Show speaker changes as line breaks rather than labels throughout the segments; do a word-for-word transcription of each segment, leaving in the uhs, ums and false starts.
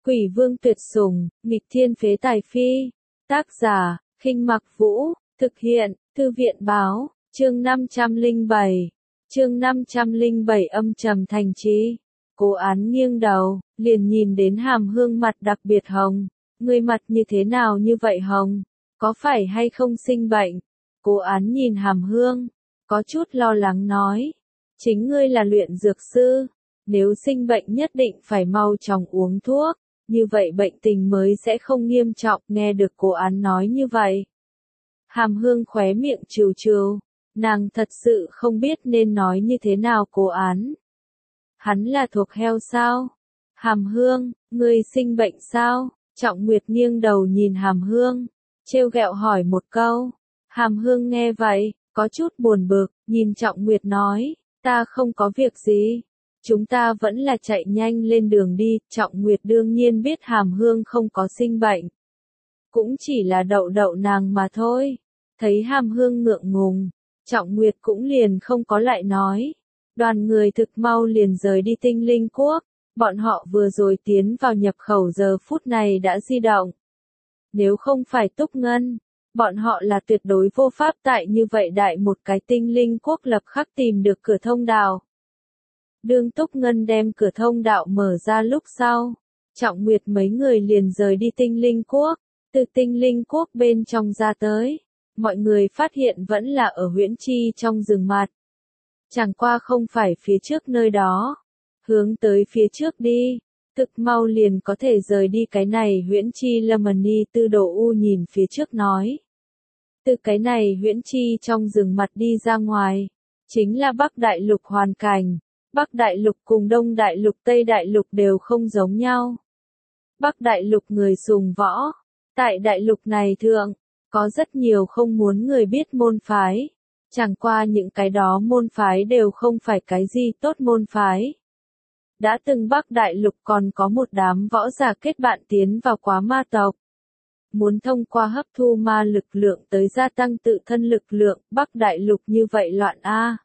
Quỷ vương tuyệt sủng, nghịch thiên phế tài phi. Tác giả, Khinh Mặc Vũ, thực hiện, Thư viện báo, chương năm trăm lẻ bảy. Chương năm trăm lẻ bảy âm trầm thành trí. Cố Án nghiêng đầu, liền nhìn đến Hàm Hương mặt đặc biệt hồng. Ngươi mặt như thế nào như vậy hồng? Có phải hay không sinh bệnh? Cố Án nhìn Hàm Hương, có chút lo lắng nói. Chính ngươi là luyện dược sư, nếu sinh bệnh nhất định phải mau chóng uống thuốc, như vậy bệnh tình mới sẽ không nghiêm trọng. Nghe được Cố Án nói như vậy, Hàm Hương khóe miệng trừ trừ, nàng thật sự không biết nên nói như thế nào. Cố Án, hắn là thuộc heo sao? Hàm Hương, ngươi sinh bệnh sao? Trọng Nguyệt nghiêng đầu nhìn Hàm Hương, trêu ghẹo hỏi một câu. Hàm Hương nghe vậy, có chút buồn bực, nhìn Trọng Nguyệt nói, ta không có việc gì. Chúng ta vẫn là chạy nhanh lên đường đi. Trọng Nguyệt đương nhiên biết Hàm Hương không có sinh bệnh, cũng chỉ là đậu đậu nàng mà thôi. Thấy Hàm Hương ngượng ngùng, Trọng Nguyệt cũng liền không có lại nói. Đoàn người thực mau liền rời đi Tinh Linh Quốc. Bọn họ vừa rồi tiến vào nhập khẩu giờ phút này đã di động. Nếu không phải Túc Ngân, bọn họ là tuyệt đối vô pháp tại như vậy đại một cái Tinh Linh Quốc lập khắc tìm được cửa thông đạo. Đương Túc Ngân đem cửa thông đạo mở ra lúc sau, Trọng Nguyệt mấy người liền rời đi Tinh Linh Quốc. Từ Tinh Linh Quốc bên trong ra tới, mọi người phát hiện vẫn là ở Huyễn Chi trong rừng mặt. Chẳng qua không phải phía trước nơi đó, hướng tới phía trước đi, thực mau liền có thể rời đi cái này Huyễn Chi. Lemony Tư Đồ U nhìn phía trước nói. Từ cái này Huyễn Chi trong rừng mặt đi ra ngoài, chính là Bắc Đại Lục hoàn cảnh. Bắc Đại Lục cùng Đông Đại Lục Tây Đại Lục đều không giống nhau. Bắc Đại Lục người sùng võ, tại Đại Lục này thượng, có rất nhiều không muốn người biết môn phái. Chẳng qua những cái đó môn phái đều không phải cái gì tốt môn phái. Đã từng Bắc Đại Lục còn có một đám võ giả kết bạn tiến vào quá ma tộc. Muốn thông qua hấp thu ma lực lượng tới gia tăng tự thân lực lượng. Bắc Đại Lục như vậy loạn a.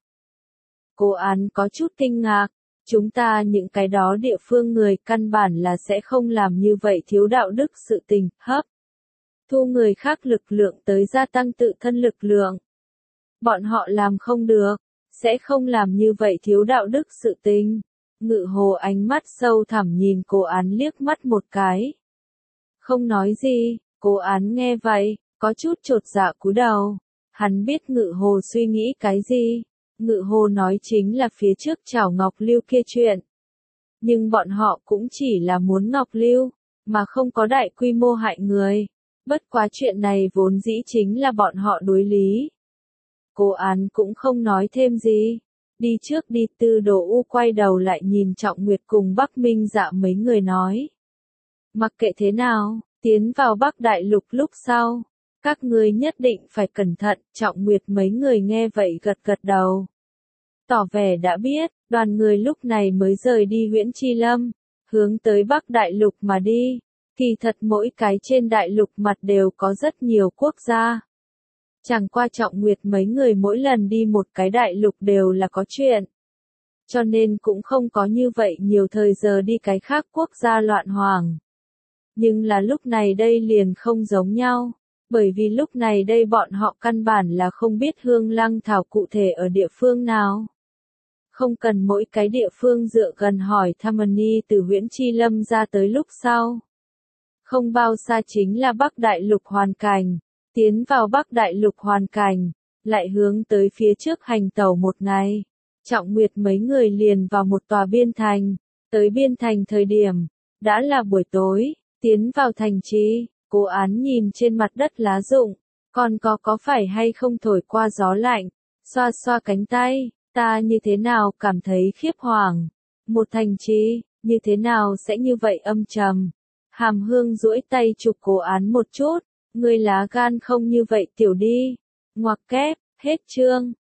Cố Án có chút kinh ngạc, chúng ta những cái đó địa phương người căn bản là sẽ không làm như vậy thiếu đạo đức sự tình, hấp thu người khác lực lượng tới gia tăng tự thân lực lượng. Bọn họ làm không được, sẽ không làm như vậy thiếu đạo đức sự tình. Ngự Hồ ánh mắt sâu thẳm nhìn Cố Án liếc mắt một cái. Không nói gì. Cố Án nghe vậy, có chút chột dạ cúi đầu. Hắn biết Ngự Hồ suy nghĩ cái gì. Ngự Hồ nói chính là phía trước chảo Ngọc Lưu kia chuyện. Nhưng bọn họ cũng chỉ là muốn Ngọc Lưu, mà không có đại quy mô hại người. Bất quá chuyện này vốn dĩ chính là bọn họ đối lý. Cố Án cũng không nói thêm gì. Đi trước đi. Tư Đồ U quay đầu lại nhìn Trọng Nguyệt cùng Bắc Minh Dạ mấy người nói. Mặc kệ thế nào, tiến vào Bắc Đại Lục lúc sau, các ngươi nhất định phải cẩn thận. Trọng Nguyệt mấy người nghe vậy gật gật đầu, tỏ vẻ đã biết. Đoàn người lúc này mới rời đi Huyễn Chi Lâm, hướng tới Bắc Đại Lục mà đi. Kỳ thật mỗi cái trên đại lục mặt đều có rất nhiều quốc gia. Chẳng qua Trọng Nguyệt mấy người mỗi lần đi một cái đại lục đều là có chuyện. Cho nên cũng không có như vậy nhiều thời giờ đi cái khác quốc gia loạn hoàng. Nhưng là lúc này đây liền không giống nhau. Bởi vì lúc này đây bọn họ căn bản là không biết Hương Lăng Thảo cụ thể ở địa phương nào. Không cần mỗi cái địa phương dựa gần hỏi Thamani từ Huyễn Chi Lâm ra tới lúc sau. Không bao xa chính là Bắc Đại Lục hoàn cảnh. Tiến vào Bắc Đại Lục hoàn cảnh, lại hướng tới phía trước hành tẩu một ngày. Trọng Nguyệt mấy người liền vào một tòa biên thành. Tới biên thành thời điểm, đã là buổi tối. Tiến vào thành trì, Cố Án nhìn trên mặt đất lá rụng, còn có có phải hay không thổi qua gió lạnh, xoa xoa cánh tay, ta như thế nào cảm thấy khiếp hoàng. Một thành trì, như thế nào sẽ như vậy âm trầm. Hàm Hương duỗi tay chụp Cố Án một chút, ngươi lá gan không như vậy tiểu đi. Ngoặc kép, hết chương.